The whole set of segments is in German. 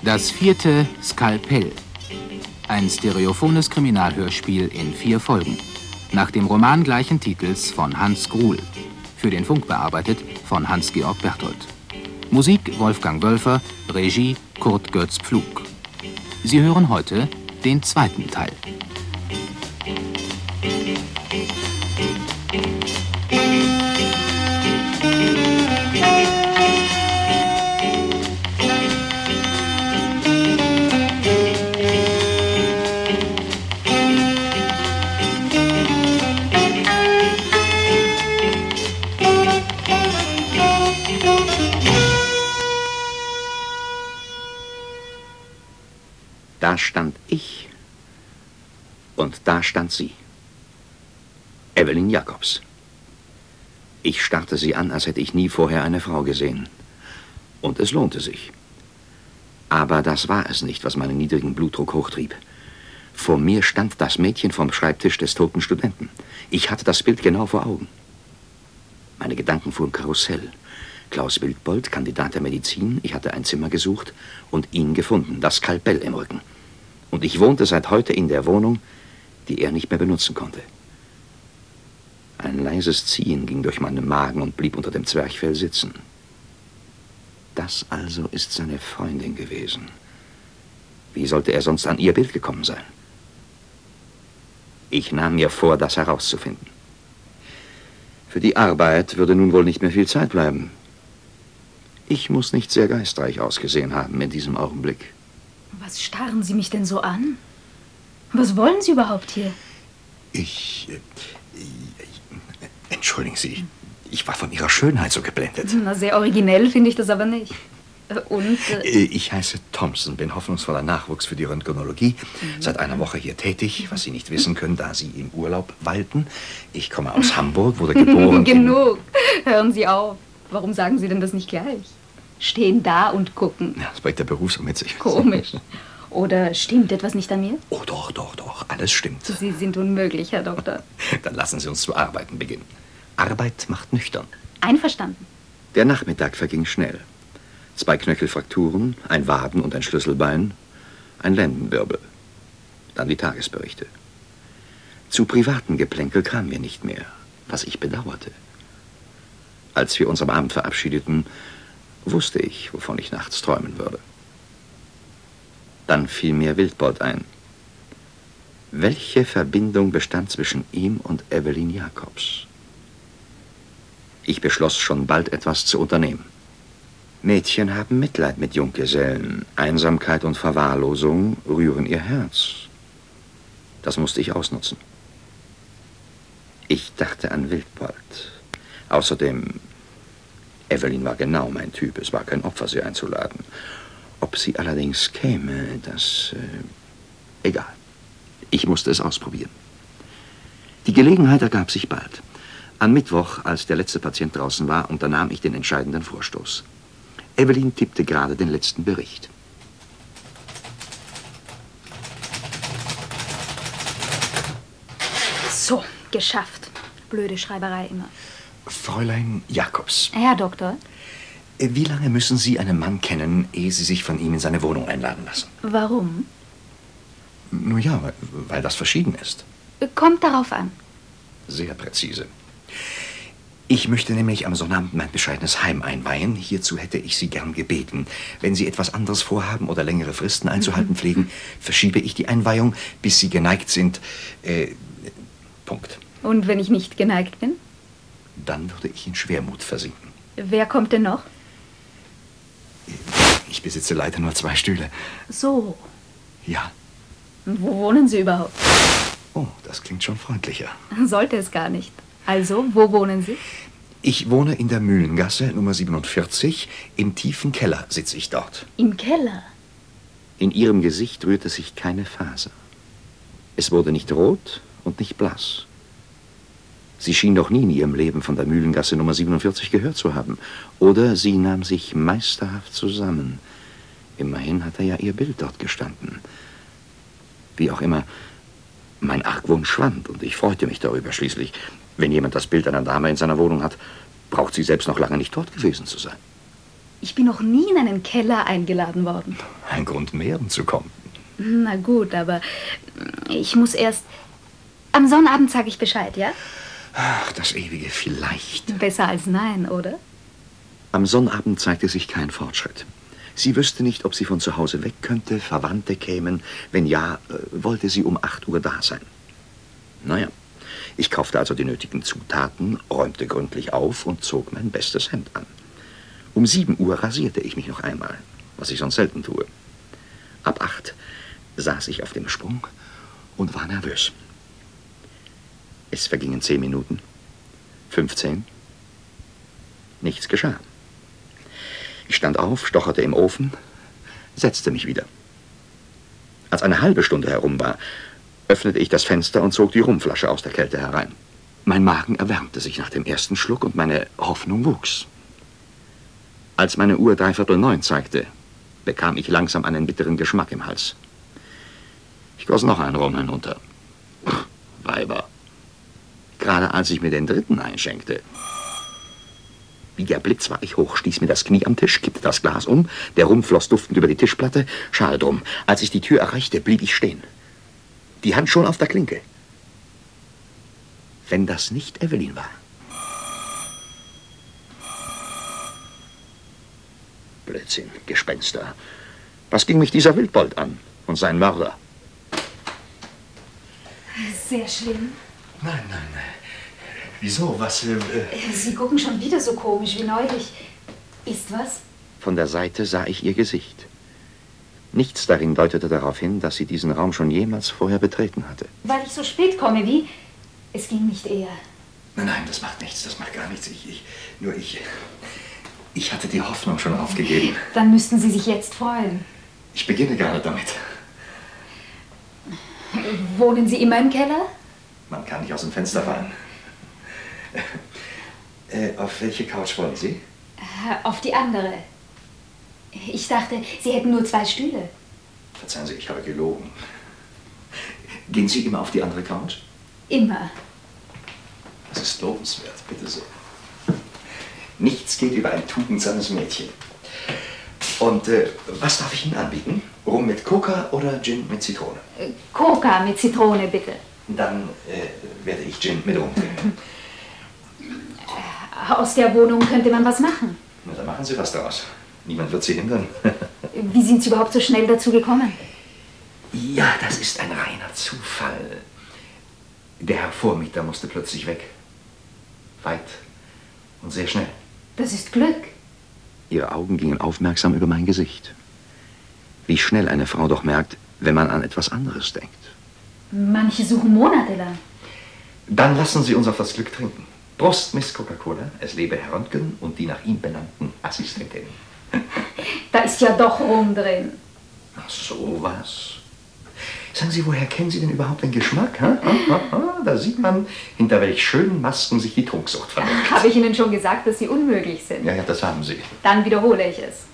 Das vierte Skalpell. Ein stereophones Kriminalhörspiel in 4 Folgen. Nach dem Roman gleichen Titels von Hans Gruhl. Für den Funk bearbeitet von Hans-Georg Berthold. Musik Wolfgang Wölfer, Regie Kurt Götz-Pflug. Sie hören heute den 2. Teil. Da stand ich und da stand sie. Evelyn Jacobs. Ich starrte sie an, als hätte ich nie vorher eine Frau gesehen. Und es lohnte sich. Aber das war es nicht, was meinen niedrigen Blutdruck hochtrieb. Vor mir stand das Mädchen vom Schreibtisch des toten Studenten. Ich hatte das Bild genau vor Augen. Meine Gedanken fuhren Karussell. Klaus Wildbold, Kandidat der Medizin, ich hatte ein Zimmer gesucht und ihn gefunden, das Skalpell im Rücken. Und ich wohnte seit heute in der Wohnung, die er nicht mehr benutzen konnte. Ein leises Ziehen ging durch meinen Magen und blieb unter dem Zwerchfell sitzen. Das also ist seine Freundin gewesen. Wie sollte er sonst an ihr Bild gekommen sein? Ich nahm mir vor, das herauszufinden. Für die Arbeit würde nun wohl nicht mehr viel Zeit bleiben. Ich muss nicht sehr geistreich ausgesehen haben in diesem Augenblick. Was starren Sie mich denn so an? Was wollen Sie überhaupt hier? Entschuldigen Sie, ich war von Ihrer Schönheit so geblendet. Na, sehr originell finde ich das aber nicht. Und? Ich heiße Thompson, bin hoffnungsvoller Nachwuchs für die Röntgenologie. Seit einer Woche hier tätig, was Sie nicht wissen können, da Sie im Urlaub walten. Ich komme aus Hamburg, wurde geboren. Genug, hören Sie auf. Warum sagen Sie denn das nicht gleich? Stehen da und gucken. Ja, das bringt der Beruf so mit sich. Komisch. Oder stimmt etwas nicht an mir? Oh, doch, alles stimmt. Sie sind unmöglich, Herr Doktor. Dann lassen Sie uns zu arbeiten beginnen. Arbeit macht nüchtern. Einverstanden. Der Nachmittag verging schnell. 2 Knöchelfrakturen, ein Waden- und ein Schlüsselbein, ein Lendenwirbel. Dann die Tagesberichte. Zu privaten Geplänkel kamen wir nicht mehr, was ich bedauerte. Als wir uns am Abend verabschiedeten, wusste ich, wovon ich nachts träumen würde. Dann fiel mir Wildbold ein. Welche Verbindung bestand zwischen ihm und Evelyn Jacobs? Ich beschloss schon bald etwas zu unternehmen. Mädchen haben Mitleid mit Junggesellen. Einsamkeit und Verwahrlosung rühren ihr Herz. Das musste ich ausnutzen. Ich dachte an Wildbold. Außerdem, Evelyn war genau mein Typ. Es war kein Opfer, sie einzuladen. Ob sie allerdings käme, egal. Ich musste es ausprobieren. Die Gelegenheit ergab sich bald. Am Mittwoch, als der letzte Patient draußen war, unternahm ich den entscheidenden Vorstoß. Evelyn tippte gerade den letzten Bericht. So, geschafft. Blöde Schreiberei immer. Fräulein Jacobs. Herr Doktor? Wie lange müssen Sie einen Mann kennen, ehe Sie sich von ihm in seine Wohnung einladen lassen? Warum? Nun ja, weil das verschieden ist. Kommt darauf an. Sehr präzise. Ich möchte nämlich am Sonnabend mein bescheidenes Heim einweihen. Hierzu hätte ich Sie gern gebeten. Wenn Sie etwas anderes vorhaben oder längere Fristen einzuhalten pflegen, verschiebe ich die Einweihung, bis Sie geneigt sind. Punkt. Und wenn ich nicht geneigt bin? Dann würde ich in Schwermut versinken. Wer kommt denn noch? Ich besitze leider nur 2 Stühle. So. Ja. Wo wohnen Sie überhaupt? Oh, das klingt schon freundlicher. Sollte es gar nicht. Also, wo wohnen Sie? Ich wohne in der Mühlengasse, Nummer 47. Im tiefen Keller sitze ich dort. Im Keller? In ihrem Gesicht rührte sich keine Faser. Es wurde nicht rot und nicht blass. Sie schien doch nie in ihrem Leben von der Mühlengasse Nummer 47 gehört zu haben. Oder sie nahm sich meisterhaft zusammen. Immerhin hatte ja ihr Bild dort gestanden. Wie auch immer, mein Argwohn schwand und ich freute mich darüber. Schließlich, wenn jemand das Bild einer Dame in seiner Wohnung hat, braucht sie selbst noch lange nicht dort gewesen zu sein. Ich bin noch nie in einen Keller eingeladen worden. Ein Grund mehr, um zu kommen. Na gut, aber ich muss erst... Am Sonnabend sage ich Bescheid, ja? Ach, das ewige Vielleicht. Besser als nein, oder? Am Sonnabend zeigte sich kein Fortschritt. Sie wüsste nicht, ob sie von zu Hause weg könnte, Verwandte kämen. Wenn ja, wollte sie um 8 Uhr da sein. Naja, ich kaufte also die nötigen Zutaten, räumte gründlich auf und zog mein bestes Hemd an. Um 7 Uhr rasierte ich mich noch einmal, was ich sonst selten tue. Ab 8 saß ich auf dem Sprung und war nervös. Es vergingen 10 Minuten, 15. Nichts geschah. Ich stand auf, stocherte im Ofen, setzte mich wieder. Als eine halbe Stunde herum war, öffnete ich das Fenster und zog die Rumflasche aus der Kälte herein. Mein Magen erwärmte sich nach dem ersten Schluck und meine Hoffnung wuchs. Als meine Uhr 8:45 zeigte, bekam ich langsam einen bitteren Geschmack im Hals. Ich goss noch einen Rum hinunter. Weiber. Gerade als ich mir den dritten einschenkte. Wie der Blitz war ich hoch, stieß mir das Knie am Tisch, kippte das Glas um, der Rum floss duftend über die Tischplatte, schade drum. Als ich die Tür erreichte, blieb ich stehen. Die Hand schon auf der Klinke. Wenn das nicht Evelyn war. Blödsinn, Gespenster. Was ging mich dieser Wildbold an und sein Mörder? Sehr schlimm. Nein. Wieso? Was? Sie gucken schon wieder so komisch wie neulich. Ist was? Von der Seite sah ich ihr Gesicht. Nichts darin deutete darauf hin, dass sie diesen Raum schon jemals vorher betreten hatte. Weil ich so spät komme, wie? Es ging nicht eher. Nein, das macht nichts, das macht gar nichts. Ich hatte die Hoffnung schon aufgegeben. Dann müssten Sie sich jetzt freuen. Ich beginne gerade damit. Wohnen Sie immer im Keller? Man kann nicht aus dem Fenster fallen. Auf welche Couch wollen Sie? Auf die andere. Ich dachte, Sie hätten nur 2 Stühle. Verzeihen Sie, ich habe gelogen. Gehen Sie immer auf die andere Couch? Immer. Das ist lobenswert, bitte sehr. Nichts geht über ein tugendsames Mädchen. Und was darf ich Ihnen anbieten? Rum mit Coca oder Gin mit Zitrone? Coca mit Zitrone, bitte. Dann werde ich Gin mit Rum trinken. Aus der Wohnung könnte man was machen. Na, dann machen Sie was daraus. Niemand wird Sie hindern. Wie sind Sie überhaupt so schnell dazu gekommen? Ja, das ist ein reiner Zufall. Der Herr Vormieter musste plötzlich weg. Weit und sehr schnell. Das ist Glück. Ihre Augen gingen aufmerksam über mein Gesicht. Wie schnell eine Frau doch merkt, wenn man an etwas anderes denkt. Manche suchen monatelang. Dann lassen Sie uns auf das Glück trinken. Prost, Miss Coca-Cola. Es lebe Herr Röntgen und die nach ihm benannten Assistentinnen. Da ist ja doch Rum drin. Ach, sowas. Sagen Sie, woher kennen Sie denn überhaupt den Geschmack? Da sieht man, hinter welch schönen Masken sich die Trunksucht verbirgt. Habe ich Ihnen schon gesagt, dass Sie unmöglich sind? Ja, das haben Sie. Dann wiederhole ich es.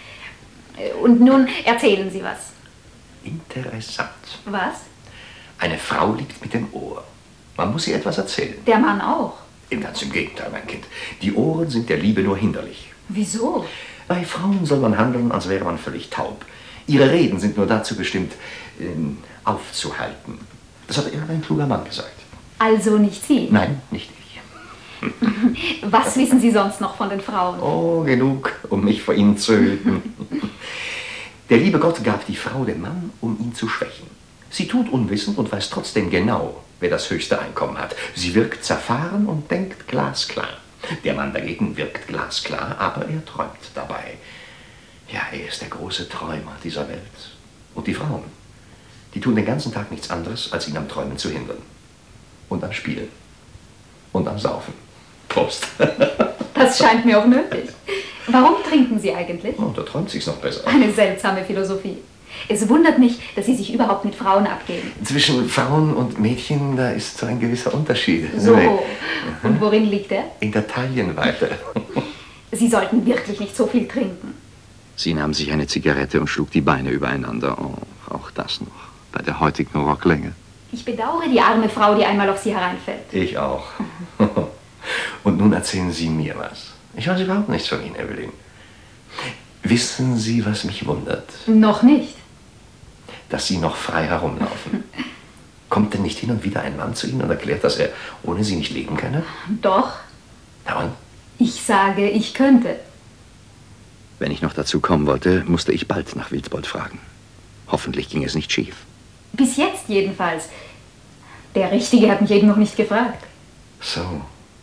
Und nun erzählen Sie was. Interessant. Was? Eine Frau liegt mit dem Ohr. Man muss ihr etwas erzählen. Der Mann auch. Ganz im Gegenteil, mein Kind. Die Ohren sind der Liebe nur hinderlich. Wieso? Bei Frauen soll man handeln, als wäre man völlig taub. Ihre Reden sind nur dazu bestimmt, aufzuhalten. Das hat irgendein kluger Mann gesagt. Also nicht Sie? Nein, nicht ich. Was wissen Sie sonst noch von den Frauen? Oh, genug, um mich vor Ihnen zu hüten. Der liebe Gott gab die Frau dem Mann, um ihn zu schwächen. Sie tut unwissend und weiß trotzdem genau, wer das höchste Einkommen hat. Sie wirkt zerfahren und denkt glasklar. Der Mann dagegen wirkt glasklar, aber er träumt dabei. Ja, er ist der große Träumer dieser Welt. Und die Frauen, die tun den ganzen Tag nichts anderes, als ihn am Träumen zu hindern. Und am Spielen. Und am Saufen. Prost. Das scheint mir auch nötig. Warum trinken Sie eigentlich? Oh, da träumt sich's noch besser. Eine seltsame Philosophie. Es wundert mich, dass Sie sich überhaupt mit Frauen abgeben. Zwischen Frauen und Mädchen, da ist so ein gewisser Unterschied. So. Und worin liegt er? In der Taillenweite. Sie sollten wirklich nicht so viel trinken. Sie nahm sich eine Zigarette und schlug die Beine übereinander. Oh, auch das noch. Bei der heutigen Rocklänge. Ich bedauere die arme Frau, die einmal auf Sie hereinfällt. Ich auch. Und nun erzählen Sie mir was. Ich weiß überhaupt nichts von Ihnen, Evelyn. Wissen Sie, was mich wundert? Noch nicht. Dass Sie noch frei herumlaufen. Kommt denn nicht hin und wieder ein Mann zu Ihnen und erklärt, dass er ohne Sie nicht leben könne? Doch. Na und? Ich sage, ich könnte. Wenn ich noch dazu kommen wollte, musste ich bald nach Wildbold fragen. Hoffentlich ging es nicht schief. Bis jetzt jedenfalls. Der Richtige hat mich eben noch nicht gefragt. So.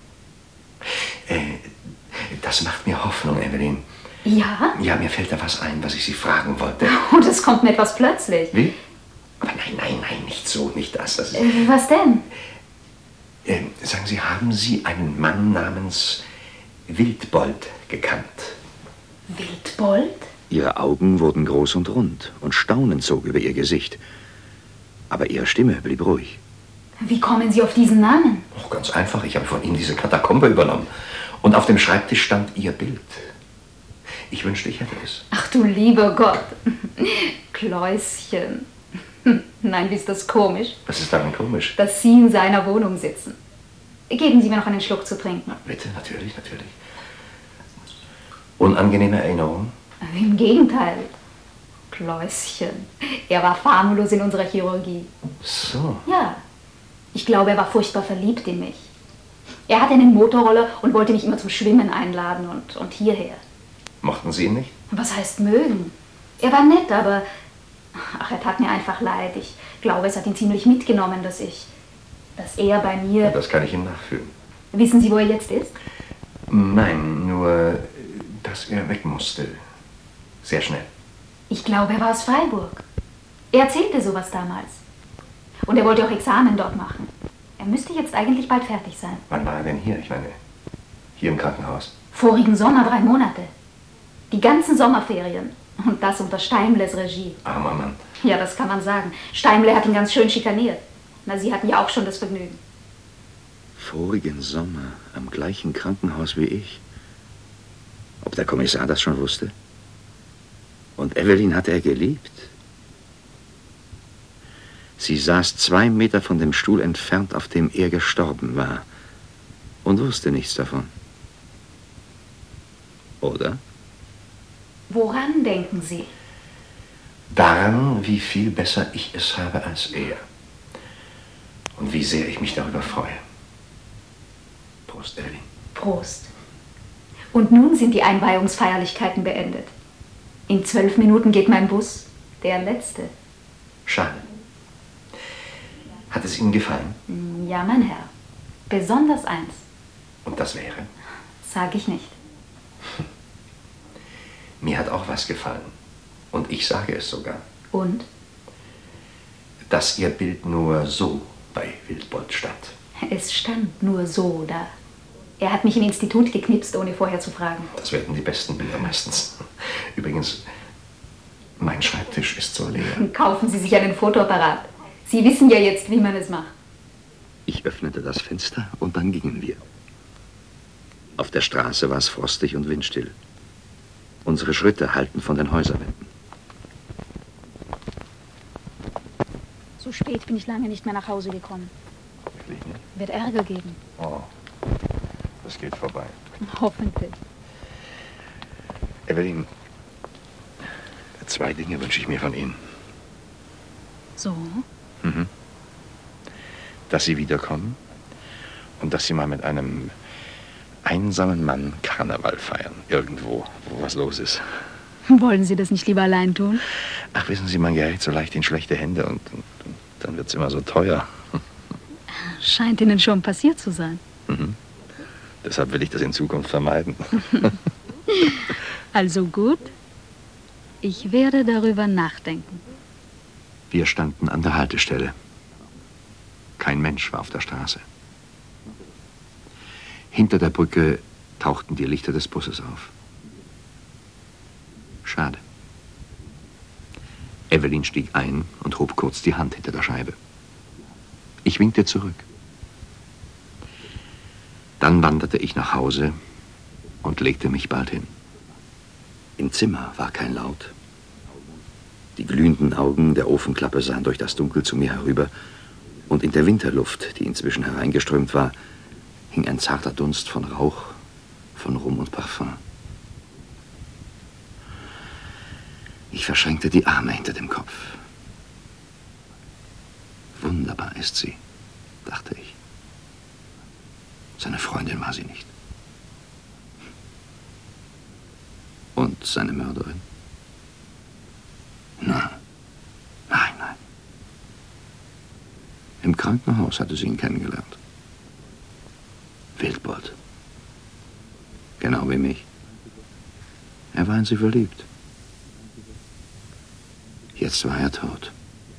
Das macht mir Hoffnung, Evelyn. Ja? Ja, mir fällt da was ein, was ich Sie fragen wollte. Und es kommt mir etwas plötzlich. Wie? Aber nein, nicht so, nicht das. Das ist, Was denn? sagen Sie, haben Sie einen Mann namens Wildbold gekannt? Wildbold? Ihre Augen wurden groß und rund und Staunen zog über ihr Gesicht. Aber ihre Stimme blieb ruhig. Wie kommen Sie auf diesen Namen? Oh, ganz einfach, ich habe von Ihnen diese Katakombe übernommen. Und auf dem Schreibtisch stand Ihr Bild. Ich wünschte, ich hätte es. Ach du lieber Gott. Kläuschen. Nein, wie ist das komisch? Was ist daran komisch? Dass Sie in seiner Wohnung sitzen. Geben Sie mir noch einen Schluck zu trinken. Na, bitte, natürlich. Unangenehme Erinnerung? Im Gegenteil. Kläuschen. Er war famulus in unserer Chirurgie. So. Ja. Ich glaube, er war furchtbar verliebt in mich. Er hatte einen Motorroller und wollte mich immer zum Schwimmen einladen und hierher. Mochten Sie ihn nicht? Was heißt mögen? Er war nett, aber... Ach, er tat mir einfach leid. Ich glaube, es hat ihn ziemlich mitgenommen, dass er bei mir... Ja, das kann ich Ihnen nachfühlen. Wissen Sie, wo er jetzt ist? Nein, nur, dass er weg musste. Sehr schnell. Ich glaube, er war aus Freiburg. Er erzählte sowas damals. Und er wollte auch Examen dort machen. Er müsste jetzt eigentlich bald fertig sein. Wann war er denn hier? Ich meine, hier im Krankenhaus. Vorigen Sommer 3 Monate. Die ganzen Sommerferien. Und das unter Steimles Regie. Armer Mann. Ja, das kann man sagen. Steimle hat ihn ganz schön schikaniert. Na, Sie hatten ja auch schon das Vergnügen. Vorigen Sommer am gleichen Krankenhaus wie ich. Ob der Kommissar das schon wusste? Und Evelyn hatte er geliebt. Sie saß 2 Meter von dem Stuhl entfernt, auf dem er gestorben war. Und wusste nichts davon. Oder? Woran denken Sie? Daran, wie viel besser ich es habe als er. Und wie sehr ich mich darüber freue. Prost, Evelyn. Prost. Und nun sind die Einweihungsfeierlichkeiten beendet. In 12 Minuten geht mein Bus, der letzte. Schade. Hat es Ihnen gefallen? Ja, mein Herr. Besonders eins. Und das wäre? Sag ich nicht. Mir hat auch was gefallen. Und ich sage es sogar. Und? Dass Ihr Bild nur so bei Wildbold stand. Es stand nur so da. Er hat mich im Institut geknipst, ohne vorher zu fragen. Das werden die besten Bilder meistens. Übrigens, mein Schreibtisch ist so leer. Kaufen Sie sich einen Fotoapparat. Sie wissen ja jetzt, wie man es macht. Ich öffnete das Fenster und dann gingen wir. Auf der Straße war es frostig und windstill. Unsere Schritte hallten von den Häuserwänden. So spät bin ich lange nicht mehr nach Hause gekommen. Wirklich nicht? Wird Ärger geben. Oh, das geht vorbei. Hoffentlich. Evelyn, 2 Dinge wünsche ich mir von Ihnen. So? Mhm. Dass Sie wiederkommen und dass Sie mal mit einem einsamen Mann Karneval feiern. Irgendwo, wo was los ist. Wollen Sie das nicht lieber allein tun? Ach, wissen Sie, man gerät so leicht in schlechte Hände und dann wird es immer so teuer. Scheint Ihnen schon passiert zu sein. Mhm. Deshalb will ich das in Zukunft vermeiden. Also gut. Ich werde darüber nachdenken. Wir standen an der Haltestelle. Kein Mensch war auf der Straße. Hinter der Brücke tauchten die Lichter des Busses auf. Schade. Evelyn stieg ein und hob kurz die Hand hinter der Scheibe. Ich winkte zurück. Dann wanderte ich nach Hause und legte mich bald hin. Im Zimmer war kein Laut. Die glühenden Augen der Ofenklappe sahen durch das Dunkel zu mir herüber, und in der Winterluft, die inzwischen hereingeströmt war, hing ein zarter Dunst von Rauch, von Rum und Parfum. Ich verschränkte die Arme hinter dem Kopf. Wunderbar ist sie, dachte ich. Seine Freundin war sie nicht. Und seine Mörderin? Nein. Nein, nein. Im Krankenhaus hatte sie ihn kennengelernt. Wildbold. Genau wie mich. Er war in sie verliebt. Jetzt war er tot.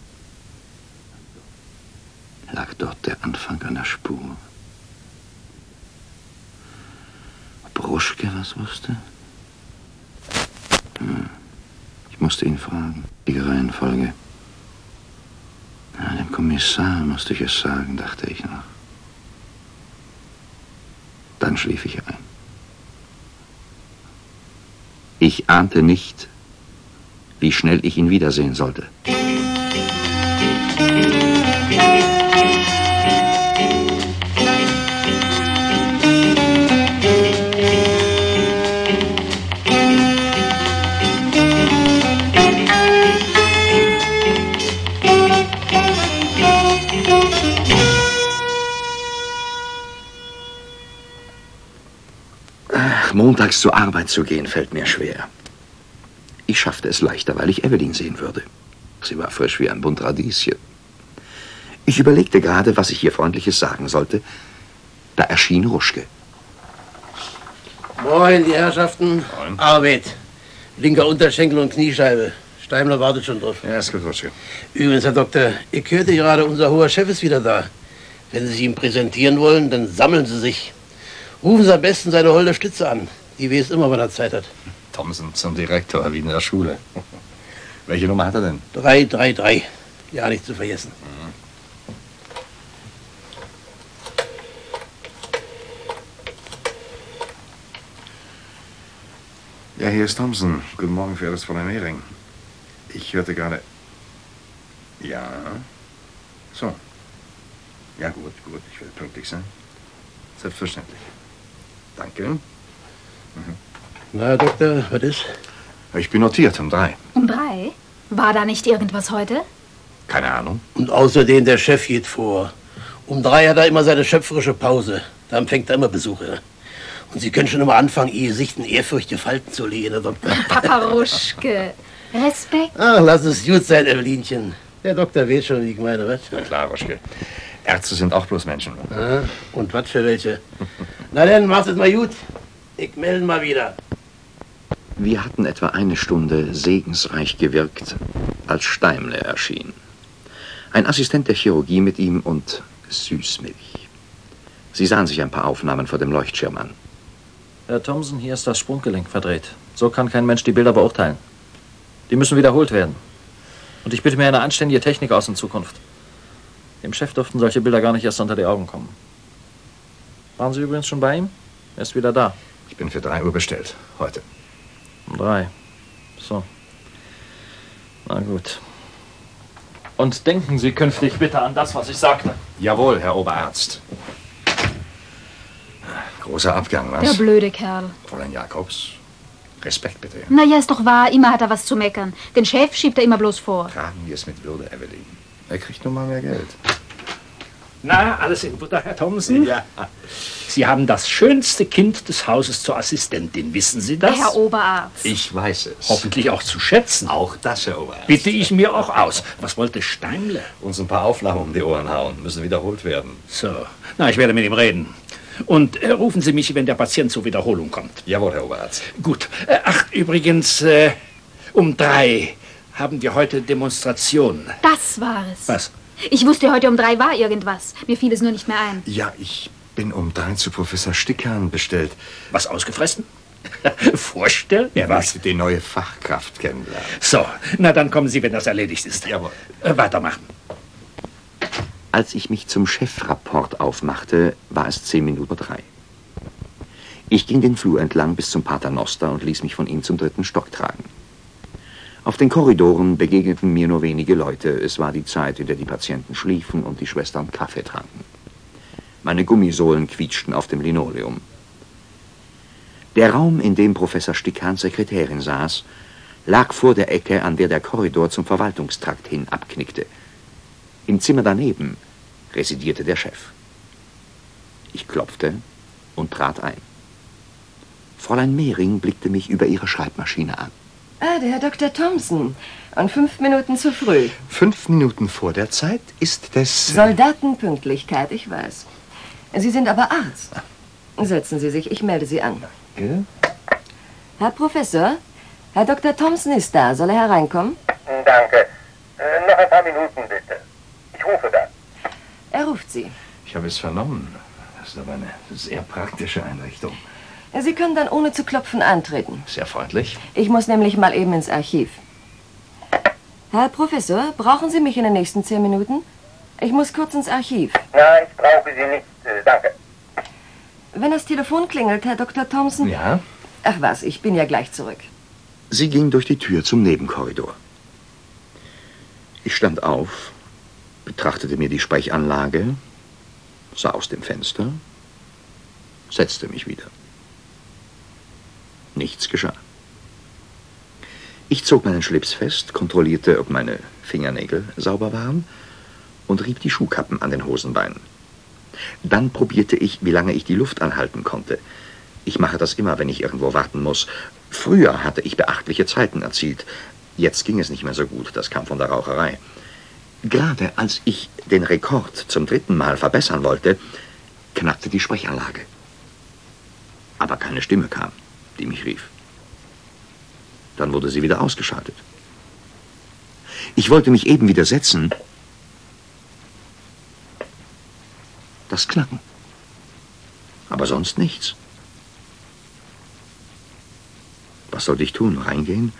Lag dort der Anfang einer Spur. Ob Ruschke was wusste? Ich musste ihn fragen. Die Reihenfolge. Ja, dem Kommissar musste ich es sagen, dachte ich noch. Dann schlief ich ein. Ich ahnte nicht, wie schnell ich ihn wiedersehen sollte. Montags zur Arbeit zu gehen, fällt mir schwer. Ich schaffte es leichter, weil ich Evelyn sehen würde. Sie war frisch wie ein Bund Radieschen. Ich überlegte gerade, was ich ihr Freundliches sagen sollte. Da erschien Ruschke. Moin, die Herrschaften. Moin. Arbeit. Linker Unterschenkel und Kniescheibe. Steimler wartet schon drauf. Ja, ist gut, Ruschke. Übrigens, Herr Doktor, ich hörte gerade, unser hoher Chef ist wieder da. Wenn Sie sich ihm präsentieren wollen, dann sammeln Sie sich. Rufen Sie am besten seine holde Stütze an. Die weiß immer, wann er Zeit hat. Thomsen zum Direktor, wie in der Schule. Welche Nummer hat er denn? 333. Ja, nicht zu vergessen. Ja, hier ist Thomsen. Guten Morgen, verehrtes Fräulein Mehring. Ich hörte gerade... Ja? So. Ja, gut, gut. Ich will pünktlich sein. Selbstverständlich. Danke. Na, Herr Doktor, was ist? Ich bin notiert um 3. Um 3? War da nicht irgendwas heute? Keine Ahnung. Und außerdem, der Chef geht vor. Um 3 hat er immer seine schöpferische Pause. Da empfängt er immer Besuche. Und Sie können schon immer anfangen, Ihr Gesicht in ehrfürchtige Falten zu legen, Herr Doktor. Papa Ruschke. Respekt. Ach, lass es gut sein, Evelinchen. Der Doktor weiß schon, wie ich meine, was? Na klar, Ruschke. Ärzte sind auch bloß Menschen. Ah, und was für welche? Na dann, macht es mal gut. Ich melde mal wieder. Wir hatten etwa eine Stunde segensreich gewirkt, als Steimle erschien. Ein Assistent der Chirurgie mit ihm und Süßmilch. Sie sahen sich ein paar Aufnahmen vor dem Leuchtschirm an. Herr Thomsen, hier ist das Sprunggelenk verdreht. So kann kein Mensch die Bilder beurteilen. Die müssen wiederholt werden. Und ich bitte mir eine anständige Technik aus in Zukunft. Dem Chef durften solche Bilder gar nicht erst unter die Augen kommen. Waren Sie übrigens schon bei ihm? Er ist wieder da. Ich bin für 3 Uhr bestellt. Heute. Um 3. So. Na gut. Und denken Sie künftig bitte an das, was ich sagte. Jawohl, Herr Oberarzt. Großer Abgang, was? Der blöde Kerl. Fräulein Jakobs. Respekt bitte. Na ja, ist doch wahr, immer hat er was zu meckern. Den Chef schiebt er immer bloß vor. Tragen wir es mit Würde, Evelyn. Er kriegt nun mal mehr Geld. Na, alles in Butter, Herr Thomsen? Ja. Sie haben das schönste Kind des Hauses zur Assistentin, wissen Sie das? Herr Oberarzt. Ich weiß es. Hoffentlich auch zu schätzen. Auch das, Herr Oberarzt. Bitte ich mir auch aus. Was wollte Steimle? Uns ein paar Aufnahmen um die Ohren hauen. Müssen wiederholt werden. So, na, ich werde mit ihm reden. Und rufen Sie mich, wenn der Patient zur Wiederholung kommt. Jawohl, Herr Oberarzt. Gut. Ach, übrigens, um 3 haben wir heute Demonstration. Das war es. Was? Ich wusste, heute um 3 war irgendwas. Mir fiel es nur nicht mehr ein. Ja, ich bin um 3 zu Professor Stickhahn bestellt. Was ausgefressen? Vorstellen? Ja, Ich was? möchte die neue Fachkraft kennenlernen. So, na dann kommen Sie, wenn das erledigt ist. Jawohl. Weitermachen. Als ich mich zum Chefrapport aufmachte, war es 10 Minuten vor 3. Ich ging den Flur entlang bis zum Paternoster und ließ mich von ihm zum 3. Stock tragen. Auf den Korridoren begegneten mir nur wenige Leute. Es war die Zeit, in der die Patienten schliefen und die Schwestern Kaffee tranken. Meine Gummisohlen quietschten auf dem Linoleum. Der Raum, in dem Professor Stickhahns Sekretärin saß, lag vor der Ecke, an der der Korridor zum Verwaltungstrakt hin abknickte. Im Zimmer daneben residierte der Chef. Ich klopfte und trat ein. Fräulein Mehring blickte mich über ihre Schreibmaschine an. Ah, der Herr Dr. Thompson. Und 5 Minuten zu früh. 5 Minuten vor der Zeit ist des... Soldatenpünktlichkeit, ich weiß. Sie sind aber Arzt. Setzen Sie sich, ich melde Sie an. Danke. Herr Professor, Herr Dr. Thompson ist da. Soll er hereinkommen? Danke. Noch ein paar Minuten, bitte. Ich rufe dann. Er ruft Sie. Ich habe es vernommen. Das ist aber eine sehr praktische Einrichtung. Sie können dann ohne zu klopfen eintreten. Sehr freundlich. Ich muss nämlich mal eben ins Archiv. Herr Professor, brauchen Sie mich in den nächsten 10 Minuten? Ich muss kurz ins Archiv. Nein, ich brauche Sie nicht. Danke. Wenn das Telefon klingelt, Herr Dr. Thompson... Ja? Ach was, ich bin ja gleich zurück. Sie ging durch die Tür zum Nebenkorridor. Ich stand auf, betrachtete mir die Sprechanlage, sah aus dem Fenster, setzte mich wieder. Nichts geschah. Ich zog meinen Schlips fest, kontrollierte, ob meine Fingernägel sauber waren und rieb die Schuhkappen an den Hosenbeinen. Dann probierte ich, wie lange ich die Luft anhalten konnte. Ich mache das immer, wenn ich irgendwo warten muss. Früher hatte ich beachtliche Zeiten erzielt. Jetzt ging es nicht mehr so gut, das kam von der Raucherei. Gerade als ich den Rekord zum 3. Mal verbessern wollte, knackte die Sprechanlage. Aber keine Stimme kam, die mich rief. Dann wurde sie wieder ausgeschaltet. Ich wollte mich eben wieder setzen. Das Knacken. Aber sonst nichts. Was sollte ich tun? Reingehen?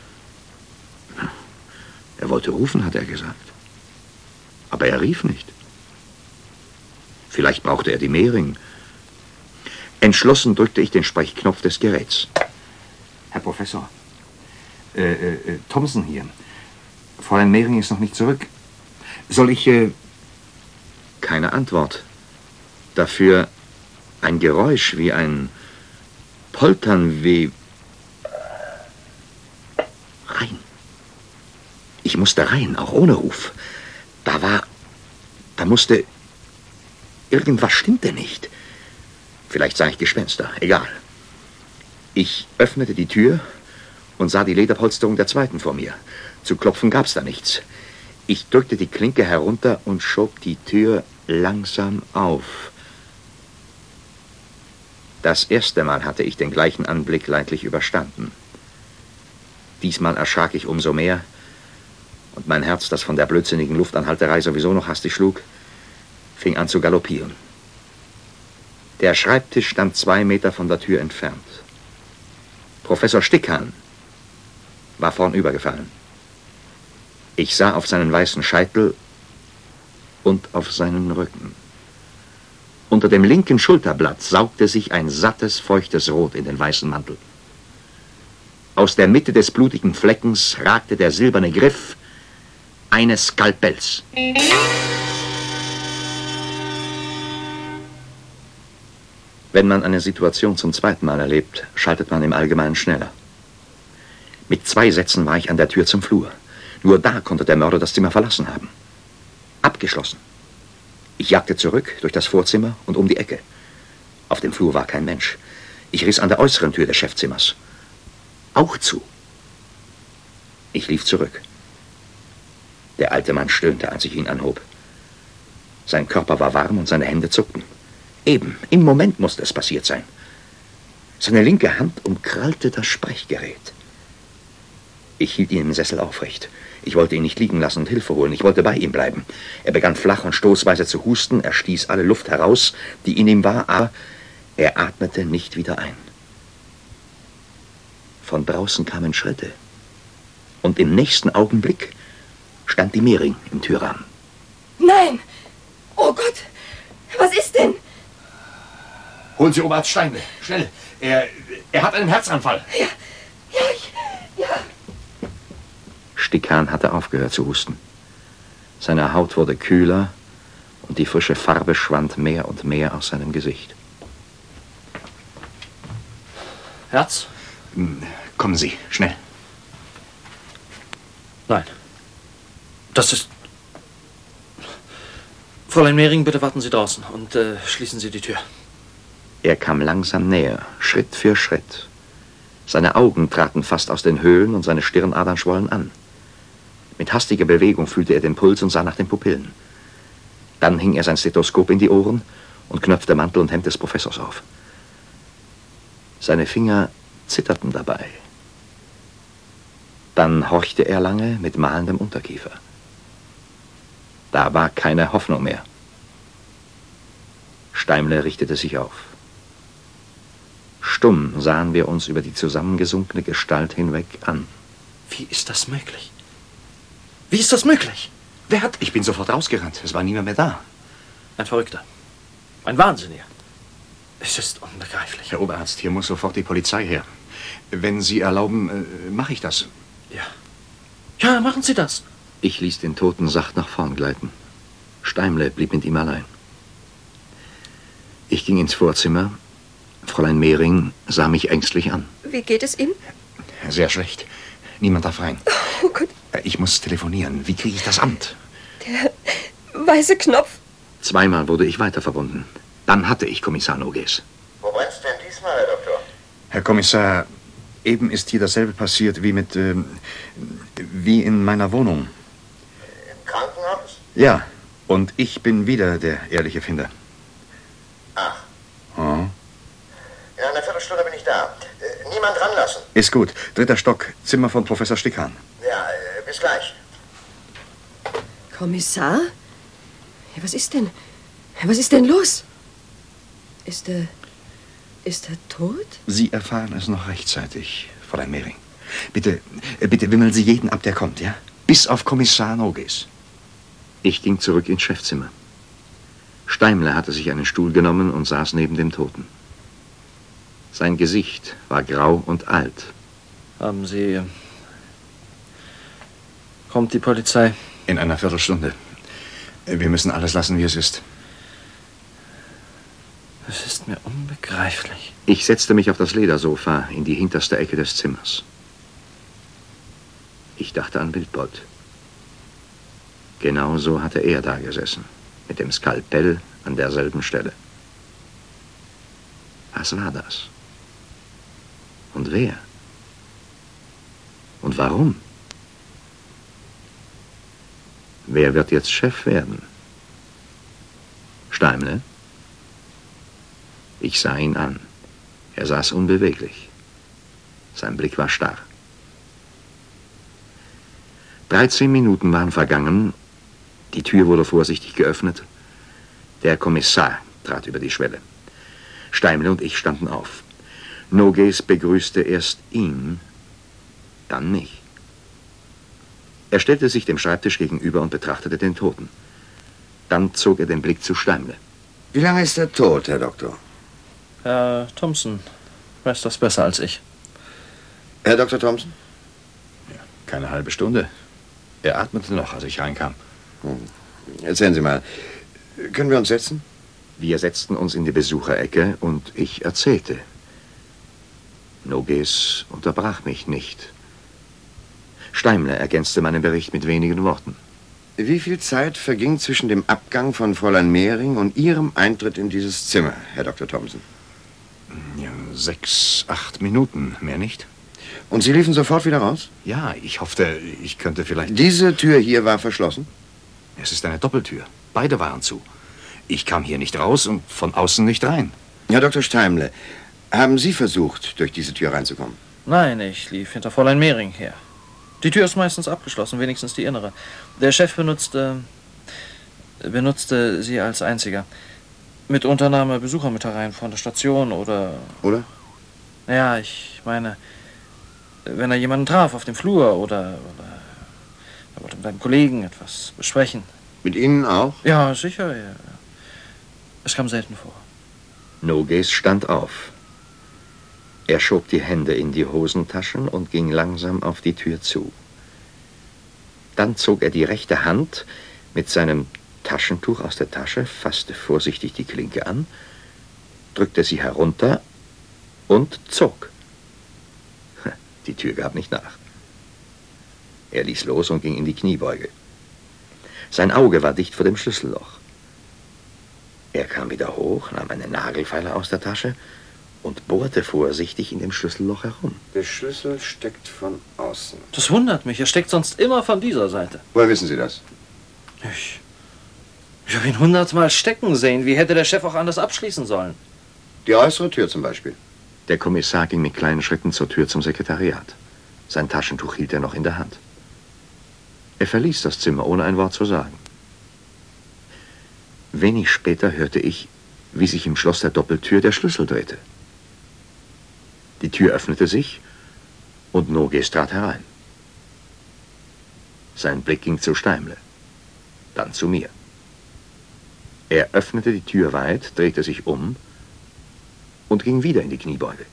Er wollte rufen, hat er gesagt. Aber er rief nicht. Vielleicht brauchte er die Mehring. Entschlossen drückte ich den Sprechknopf des Geräts. Herr Professor, Thompson hier. Fräulein Mehring ist noch nicht zurück. Soll ich... Keine Antwort. Dafür ein Geräusch wie ein Poltern, wie... Rein. Ich musste rein, auch ohne Ruf. Da musste... Irgendwas stimmte nicht. Vielleicht sah ich Gespenster, egal. Ich öffnete die Tür und sah die Lederpolsterung der zweiten vor mir. Zu klopfen gab's da nichts. Ich drückte die Klinke herunter und schob die Tür langsam auf. Das erste Mal hatte ich den gleichen Anblick leidlich überstanden. Diesmal erschrak ich umso mehr und mein Herz, das von der blödsinnigen Luftanhalterei sowieso noch hastig schlug, fing an zu galoppieren. Der Schreibtisch stand 2 Meter von der Tür entfernt. Professor Stickhahn war vornübergefallen. Ich sah auf seinen weißen Scheitel und auf seinen Rücken. Unter dem linken Schulterblatt saugte sich ein sattes, feuchtes Rot in den weißen Mantel. Aus der Mitte des blutigen Fleckens ragte der silberne Griff eines Skalpells. Wenn man eine Situation zum 2. Mal erlebt, schaltet man im Allgemeinen schneller. Mit 2 Sätzen war ich an der Tür zum Flur. Nur da konnte der Mörder das Zimmer verlassen haben. Abgeschlossen. Ich jagte zurück durch das Vorzimmer und um die Ecke. Auf dem Flur war kein Mensch. Ich riss an der äußeren Tür des Chefzimmers. Auch zu. Ich lief zurück. Der alte Mann stöhnte, als ich ihn anhob. Sein Körper war warm und seine Hände zuckten. Eben, im Moment musste es passiert sein. Seine linke Hand umkrallte das Sprechgerät. Ich hielt ihn im Sessel aufrecht. Ich wollte ihn nicht liegen lassen und Hilfe holen. Ich wollte bei ihm bleiben. Er begann flach und stoßweise zu husten. Er stieß alle Luft heraus, die in ihm war, aber er atmete nicht wieder ein. Von draußen kamen Schritte. Und im nächsten Augenblick stand die Mehring im Türrahmen. Nein! Oh Gott! Was ist denn? Holen Sie Oberarzt Steinle, schnell. Er hat einen Herzanfall. Ja. Stickhahn hatte aufgehört zu husten. Seine Haut wurde kühler und die frische Farbe schwand mehr und mehr aus seinem Gesicht. Herz? Kommen Sie, schnell. Nein. Das ist... Fräulein Mehring, bitte warten Sie draußen und schließen Sie die Tür. Er kam langsam näher, Schritt für Schritt. Seine Augen traten fast aus den Höhlen und seine Stirnadern schwollen an. Mit hastiger Bewegung fühlte er den Puls und sah nach den Pupillen. Dann hing er sein Stethoskop in die Ohren und knöpfte Mantel und Hemd des Professors auf. Seine Finger zitterten dabei. Dann horchte er lange mit mahlendem Unterkiefer. Da war keine Hoffnung mehr. Steimle richtete sich auf. Stumm sahen wir uns über die zusammengesunkene Gestalt hinweg an. Wie ist das möglich? Wie ist das möglich? Wer hat... Ich bin sofort ausgerannt. Es war niemand mehr da. Ein Verrückter. Ein Wahnsinniger. Es ist unbegreiflich. Herr Oberarzt, hier muss sofort die Polizei her. Wenn Sie erlauben, mache ich das. Ja. Ja, machen Sie das. Ich ließ den Toten sacht nach vorn gleiten. Steimle blieb mit ihm allein. Ich ging ins Vorzimmer. Fräulein Mehring sah mich ängstlich an. Wie geht es ihm? Sehr schlecht. Niemand darf rein. Oh Gott. Ich muss telefonieren. Wie kriege ich das Amt? Der weiße Knopf. Zweimal wurde ich weiter verbunden. Dann hatte ich Kommissar Nogues. Wo brennt's denn diesmal, Herr Doktor? Herr Kommissar, eben ist hier dasselbe passiert wie in meiner Wohnung. Im Krankenhaus? Ja, und ich bin wieder der ehrliche Finder. Ach. Oh. In einer Viertelstunde bin ich da. Niemand ranlassen. Ist gut. 3. Stock, Zimmer von Professor Stickhahn. Ja, bis gleich. Kommissar? Ja, was ist denn? Was ist denn los? Ist er tot? Sie erfahren es noch rechtzeitig, Fräulein Mehring. Bitte wimmeln Sie jeden ab, der kommt, ja? Bis auf Kommissar Nogues. Ich ging zurück ins Chefzimmer. Steimle hatte sich einen Stuhl genommen und saß neben dem Toten. Sein Gesicht war grau und alt. Haben Sie... Kommt die Polizei? In einer Viertelstunde. Wir müssen alles lassen, wie es ist. Es ist mir unbegreiflich. Ich setzte mich auf das Ledersofa in die hinterste Ecke des Zimmers. Ich dachte an Wildbold. Genau so hatte er da gesessen, mit dem Skalpell an derselben Stelle. Was war das? Und wer? Und warum? Wer wird jetzt Chef werden? Steimle? Ich sah ihn an. Er saß unbeweglich. Sein Blick war starr. 13 Minuten waren vergangen. Die Tür wurde vorsichtig geöffnet. Der Kommissar trat über die Schwelle. Steimle und ich standen auf. Nogues begrüßte erst ihn, dann mich. Er stellte sich dem Schreibtisch gegenüber und betrachtete den Toten. Dann zog er den Blick zu Steimle. Wie lange ist er tot, Herr Doktor? Herr Thompson weiß das besser als ich. Herr Dr. Thompson? Ja, keine halbe Stunde. Er atmete noch, als ich reinkam. Erzählen Sie mal. Können wir uns setzen? Wir setzten uns in die Besucherecke und ich erzählte. Nogues unterbrach mich nicht. Steimle ergänzte meinen Bericht mit wenigen Worten. Wie viel Zeit verging zwischen dem Abgang von Fräulein Mehring und Ihrem Eintritt in dieses Zimmer, Herr Dr. Thompson? Ja, 6, 8 Minuten, mehr nicht. Und Sie liefen sofort wieder raus? Ja, ich hoffte, ich könnte vielleicht... Diese Tür hier war verschlossen? Es ist eine Doppeltür. Beide waren zu. Ich kam hier nicht raus und von außen nicht rein. Herr Dr. Steimle, haben Sie versucht, durch diese Tür reinzukommen? Nein, ich lief hinter Fräulein Mehring her. Die Tür ist meistens abgeschlossen, wenigstens die innere. Der Chef benutzte sie als einziger. Mitunter nahm er Besucher mit herein von der Station oder... Oder? Naja, ich meine, wenn er jemanden traf auf dem Flur oder er wollte mit einem Kollegen etwas besprechen. Mit Ihnen auch? Ja, sicher. Ja. Es kam selten vor. Nogues stand auf. Er schob die Hände in die Hosentaschen und ging langsam auf die Tür zu. Dann zog er die rechte Hand mit seinem Taschentuch aus der Tasche, fasste vorsichtig die Klinke an, drückte sie herunter und zog. Die Tür gab nicht nach. Er ließ los und ging in die Kniebeuge. Sein Auge war dicht vor dem Schlüsselloch. Er kam wieder hoch, nahm eine Nagelfeile aus der Tasche und bohrte vorsichtig in dem Schlüsselloch herum. Der Schlüssel steckt von außen. Das wundert mich. Er steckt sonst immer von dieser Seite. Woher wissen Sie das? Ich habe ihn 100-mal stecken sehen. Wie hätte der Chef auch anders abschließen sollen? Die äußere Tür zum Beispiel. Der Kommissar ging mit kleinen Schritten zur Tür zum Sekretariat. Sein Taschentuch hielt er noch in der Hand. Er verließ das Zimmer, ohne ein Wort zu sagen. Wenig später hörte ich, wie sich im Schloss der Doppeltür der Schlüssel drehte. Die Tür öffnete sich und Nogues trat herein. Sein Blick ging zu Steimle, dann zu mir. Er öffnete die Tür weit, drehte sich um und ging wieder in die Kniebeuge.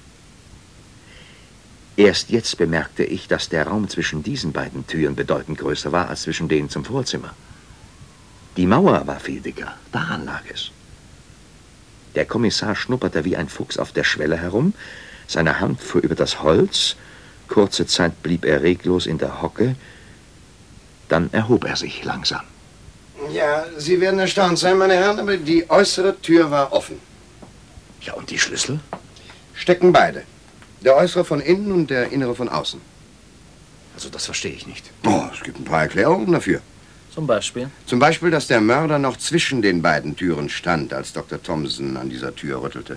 Erst jetzt bemerkte ich, dass der Raum zwischen diesen beiden Türen bedeutend größer war als zwischen denen zum Vorzimmer. Die Mauer war viel dicker, daran lag es. Der Kommissar schnupperte wie ein Fuchs auf der Schwelle herum, seine Hand fuhr über das Holz, kurze Zeit blieb er reglos in der Hocke, dann erhob er sich langsam. Ja, Sie werden erstaunt sein, meine Herren, aber die äußere Tür war offen. Ja, und die Schlüssel? Stecken beide. Der äußere von innen und der innere von außen. Also das verstehe ich nicht. Oh, es gibt ein paar Erklärungen dafür. Zum Beispiel? Zum Beispiel, dass der Mörder noch zwischen den beiden Türen stand, als Dr. Thomson an dieser Tür rüttelte.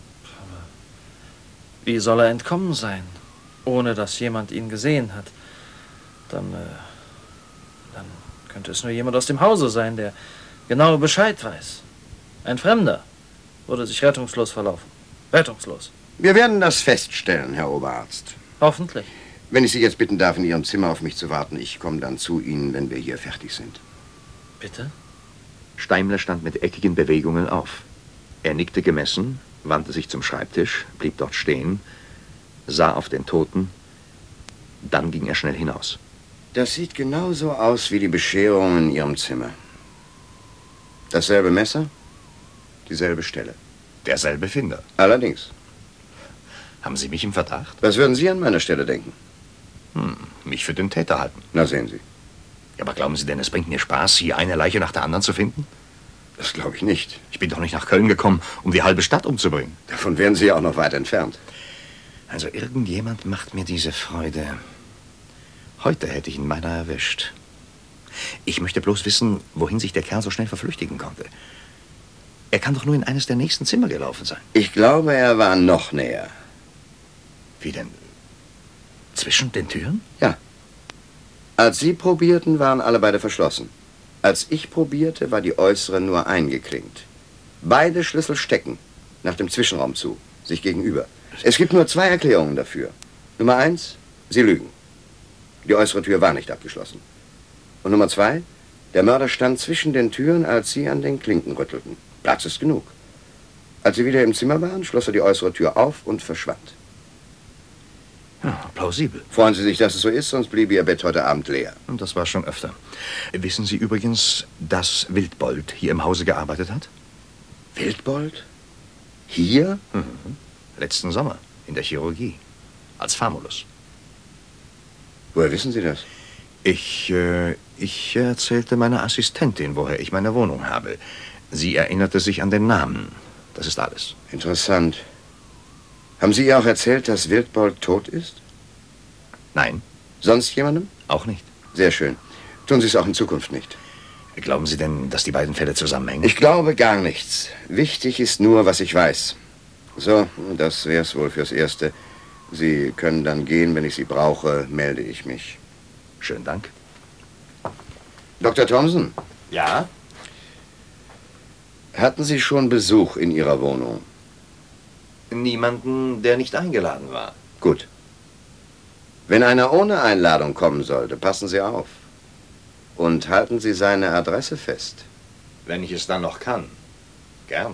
Wie soll er entkommen sein, ohne dass jemand ihn gesehen hat? Dann könnte es nur jemand aus dem Hause sein, der genau Bescheid weiß. Ein Fremder würde sich rettungslos verlaufen. Rettungslos. Wir werden das feststellen, Herr Oberarzt. Hoffentlich. Wenn ich Sie jetzt bitten darf, in Ihrem Zimmer auf mich zu warten, ich komme dann zu Ihnen, wenn wir hier fertig sind. Bitte? Steimler stand mit eckigen Bewegungen auf. Er nickte gemessen, wandte sich zum Schreibtisch, blieb dort stehen, sah auf den Toten, dann ging er schnell hinaus. Das sieht genauso aus wie die Bescherung in Ihrem Zimmer. Dasselbe Messer, dieselbe Stelle. Derselbe Finder. Allerdings. Haben Sie mich im Verdacht? Was würden Sie an meiner Stelle denken? Mich für den Täter halten. Na, sehen Sie. Ja, aber glauben Sie denn, es bringt mir Spaß, hier eine Leiche nach der anderen zu finden? Das glaube ich nicht. Ich bin doch nicht nach Köln gekommen, um die halbe Stadt umzubringen. Davon wären Sie ja auch noch weit entfernt. Also irgendjemand macht mir diese Freude. Heute hätte ich ihn beinahe erwischt. Ich möchte bloß wissen, wohin sich der Kerl so schnell verflüchtigen konnte. Er kann doch nur in eines der nächsten Zimmer gelaufen sein. Ich glaube, er war noch näher. Wie denn? Zwischen den Türen? Ja. Als Sie probierten, waren alle beide verschlossen. Als ich probierte, war die äußere nur eingeklinkt. Beide Schlüssel stecken, nach dem Zwischenraum zu, sich gegenüber. Es gibt nur zwei Erklärungen dafür. Nummer 1, Sie lügen. Die äußere Tür war nicht abgeschlossen. Und Nummer 2, der Mörder stand zwischen den Türen, als Sie an den Klinken rüttelten. Platz ist genug. Als Sie wieder im Zimmer waren, schloss er die äußere Tür auf und verschwand. Ja, plausibel. Freuen Sie sich, dass es so ist, sonst bliebe Ihr Bett heute Abend leer. Und das war schon öfter. Wissen Sie übrigens, dass Wildbold hier im Hause gearbeitet hat? Wildbold? Hier? Letzten Sommer, in der Chirurgie. Als Famulus. Woher wissen Sie das? Ich erzählte meiner Assistentin, woher ich meine Wohnung habe. Sie erinnerte sich an den Namen. Das ist alles. Interessant. Haben Sie ihr auch erzählt, dass Wildbold tot ist? Nein. Sonst jemandem? Auch nicht. Sehr schön. Tun Sie es auch in Zukunft nicht. Glauben Sie denn, dass die beiden Fälle zusammenhängen? Ich glaube gar nichts. Wichtig ist nur, was ich weiß. So, das wär's wohl fürs Erste. Sie können dann gehen, wenn ich Sie brauche, melde ich mich. Schönen Dank. Dr. Thomson? Ja? Hatten Sie schon Besuch in Ihrer Wohnung? Niemanden, der nicht eingeladen war. Gut. Wenn einer ohne Einladung kommen sollte, passen Sie auf. Und halten Sie seine Adresse fest. Wenn ich es dann noch kann. Gern.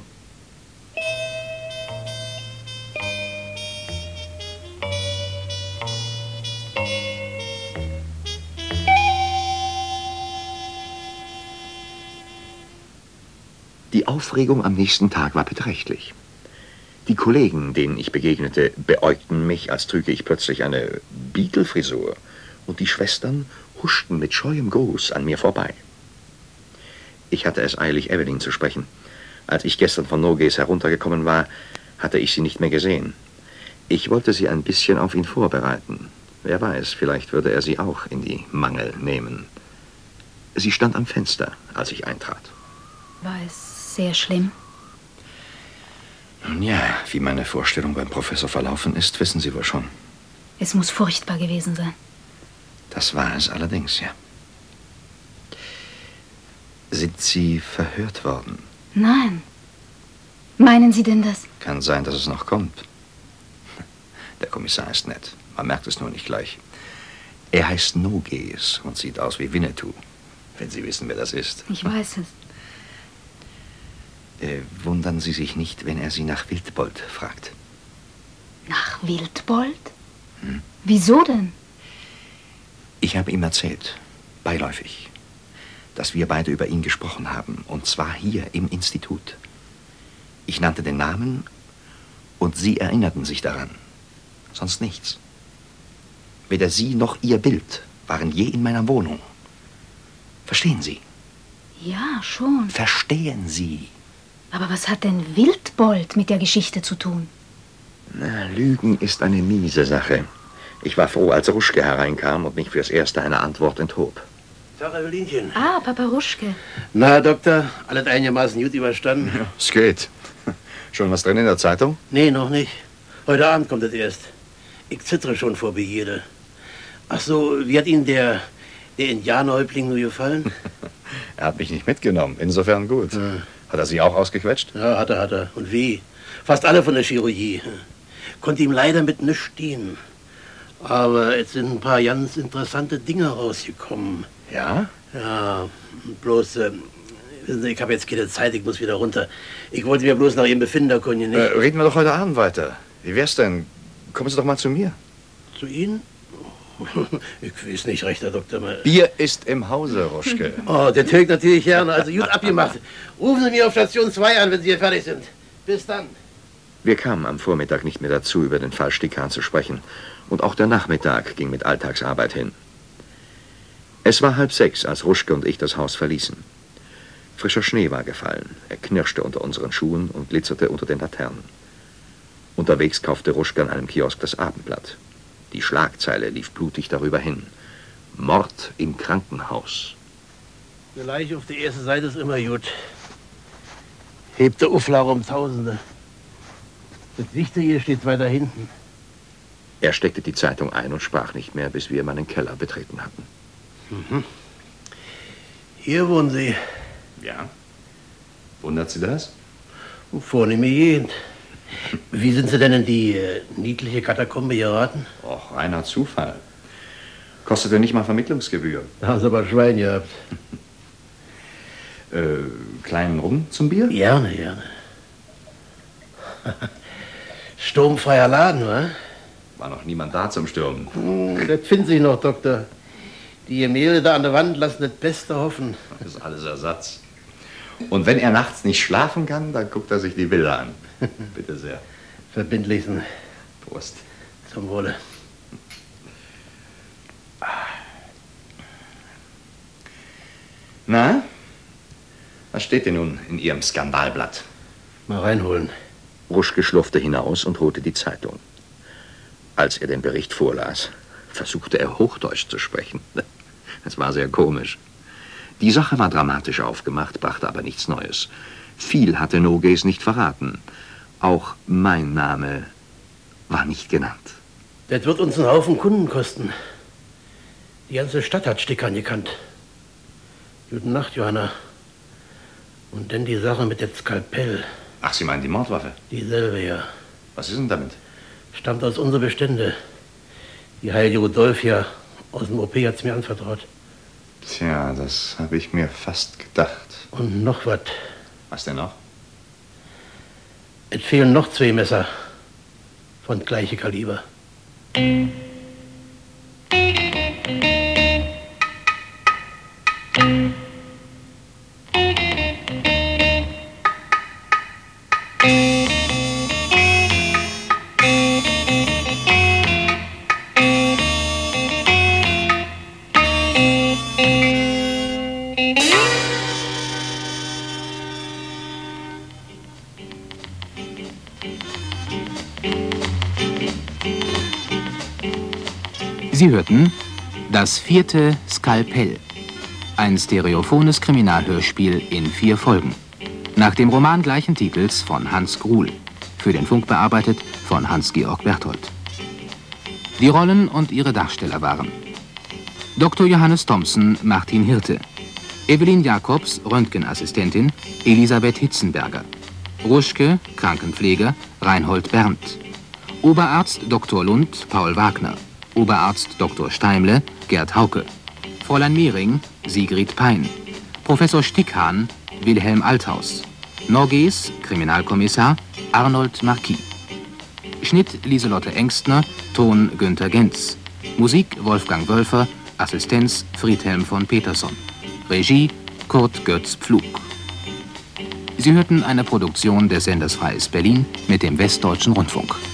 Die Aufregung am nächsten Tag war beträchtlich. Die Kollegen, denen ich begegnete, beäugten mich, als trüge ich plötzlich eine Beatle-Frisur. Und die Schwestern huschten mit scheuem Gruß an mir vorbei. Ich hatte es eilig, Evelyn zu sprechen. Als ich gestern von Nogues heruntergekommen war, hatte ich sie nicht mehr gesehen. Ich wollte sie ein bisschen auf ihn vorbereiten. Wer weiß, vielleicht würde er sie auch in die Mangel nehmen. Sie stand am Fenster, als ich eintrat. War es sehr schlimm? Nun ja, wie meine Vorstellung beim Professor verlaufen ist, wissen Sie wohl schon. Es muss furchtbar gewesen sein. Das war es allerdings, ja. Sind Sie verhört worden? Nein. Meinen Sie denn das? Kann sein, dass es noch kommt. Der Kommissar ist nett. Man merkt es nur nicht gleich. Er heißt Nogues und sieht aus wie Winnetou. Wenn Sie wissen, wer das ist. Ich weiß es. Wundern Sie sich nicht, wenn er Sie nach Wildbold fragt. Nach Wildbold? Wieso denn? Ich habe ihm erzählt, beiläufig, dass wir beide über ihn gesprochen haben, und zwar hier im Institut. Ich nannte den Namen und Sie erinnerten sich daran. Sonst nichts. Weder Sie noch Ihr Bild waren je in meiner Wohnung. Verstehen Sie? Ja, schon. Verstehen Sie? Aber was hat denn Wildbold mit der Geschichte zu tun? Na, Lügen ist eine miese Sache. Ich war froh, als Ruschke hereinkam und mich fürs Erste einer Antwort enthob. Tag, Evelinchen. Ah, Papa Ruschke. Na, Doktor, alles einigermaßen gut überstanden? Ja, es geht. Schon was drin in der Zeitung? Nee, noch nicht. Heute Abend kommt es erst. Ich zittere schon vor Begierde. Ach so, wie hat Ihnen der Indianerhäuptling nur gefallen? Er hat mich nicht mitgenommen, insofern gut. Ja. Hat er Sie auch ausgequetscht? Ja, hat er. Und wie? Fast alle von der Chirurgie. Konnte ihm leider mit nichts dienen. Aber jetzt sind ein paar ganz interessante Dinge rausgekommen. Ja? Ja, bloß, wissen Sie, ich habe jetzt keine Zeit, ich muss wieder runter. Ich wollte mir bloß nach Ihrem Befinden erkundigen. Reden wir doch heute Abend weiter. Wie wär's denn? Kommen Sie doch mal zu mir. Zu Ihnen? Ich weiß nicht recht, Herr Doktor. Bier ist im Hause, Ruschke. Oh, den höre ich natürlich gerne. Also gut abgemacht. Rufen Sie mich auf Station 2 an, wenn Sie hier fertig sind. Bis dann. Wir kamen am Vormittag nicht mehr dazu, über den Fall Stikkan zu sprechen. Und auch der Nachmittag ging mit Alltagsarbeit hin. Es war 5:30, als Ruschke und ich das Haus verließen. Frischer Schnee war gefallen. Er knirschte unter unseren Schuhen und glitzerte unter den Laternen. Unterwegs kaufte Ruschke an einem Kiosk das Abendblatt. Die Schlagzeile lief blutig darüber hin. Mord im Krankenhaus. Eine Leiche auf der ersten Seite ist immer gut. Hebt der Auflage um Tausende. Das Wichtige steht weiter hinten. Er steckte die Zeitung ein und sprach nicht mehr, bis wir meinen Keller betreten hatten. Mhm. Hier wohnen Sie. Ja. Wundert Sie das? Vornehme Gegend. Wie sind Sie denn in die niedliche Katakombe geraten? Och, reiner Zufall. Kostete nicht mal Vermittlungsgebühr. Da haben Sie aber Schwein gehabt. Kleinen Rum zum Bier? Gerne. Sturmfreier Laden, wa? War noch niemand da zum Stürmen. Das finden Sie noch, Doktor. Die Gemälde da an der Wand lassen das Beste hoffen. Das ist alles Ersatz. Und wenn er nachts nicht schlafen kann, dann guckt er sich die Bilder an. Bitte sehr. Verbindlichsten. Prost. Zum Wohle. Na? Was steht denn nun in Ihrem Skandalblatt? Mal reinholen. Ruschke schlurfte hinaus und holte die Zeitung. Als er den Bericht vorlas, versuchte er Hochdeutsch zu sprechen. Es war sehr komisch. Die Sache war dramatisch aufgemacht, brachte aber nichts Neues. Viel hatte Nogues nicht verraten. Auch mein Name war nicht genannt. Das wird uns einen Haufen Kunden kosten. Die ganze Stadt hat Stikkan gekannt. Guten Nacht, Johanna. Und dann die Sache mit dem Skalpell. Ach, Sie meinen die Mordwaffe? Dieselbe, ja. Was ist denn damit? Stammt aus unseren Bestände. Die heilige Rudolfia aus dem OP hat's mir anvertraut. Tja, das habe ich mir fast gedacht. Und noch was. Was denn noch? Es fehlen noch 2 Messer von gleichem Kaliber. Sie hörten das 4. Skalpell, ein stereophones Kriminalhörspiel in 4 Folgen, nach dem Roman gleichen Titels von Hans Gruhl, für den Funk bearbeitet von Hans-Georg Berthold. Die Rollen und ihre Darsteller waren Dr. Johannes Thomsen, Martin Hirte, Evelyn Jacobs, Röntgenassistentin, Elisabeth Hitzenberger, Ruschke, Krankenpfleger, Reinhold Berndt, Oberarzt Dr. Lund, Paul Wagner, Oberarzt Dr. Steimle, Gerd Hauke, Fräulein Mehring, Sigrid Pein, Professor Stickhahn, Wilhelm Althaus, Norges, Kriminalkommissar, Arnold Marquis. Schnitt Lieselotte Engstner, Ton Günther Genz, Musik Wolfgang Wölfer, Assistenz Friedhelm von Peterson, Regie Kurt Götz Pflug. Sie hörten eine Produktion des Senders Freies Berlin mit dem Westdeutschen Rundfunk.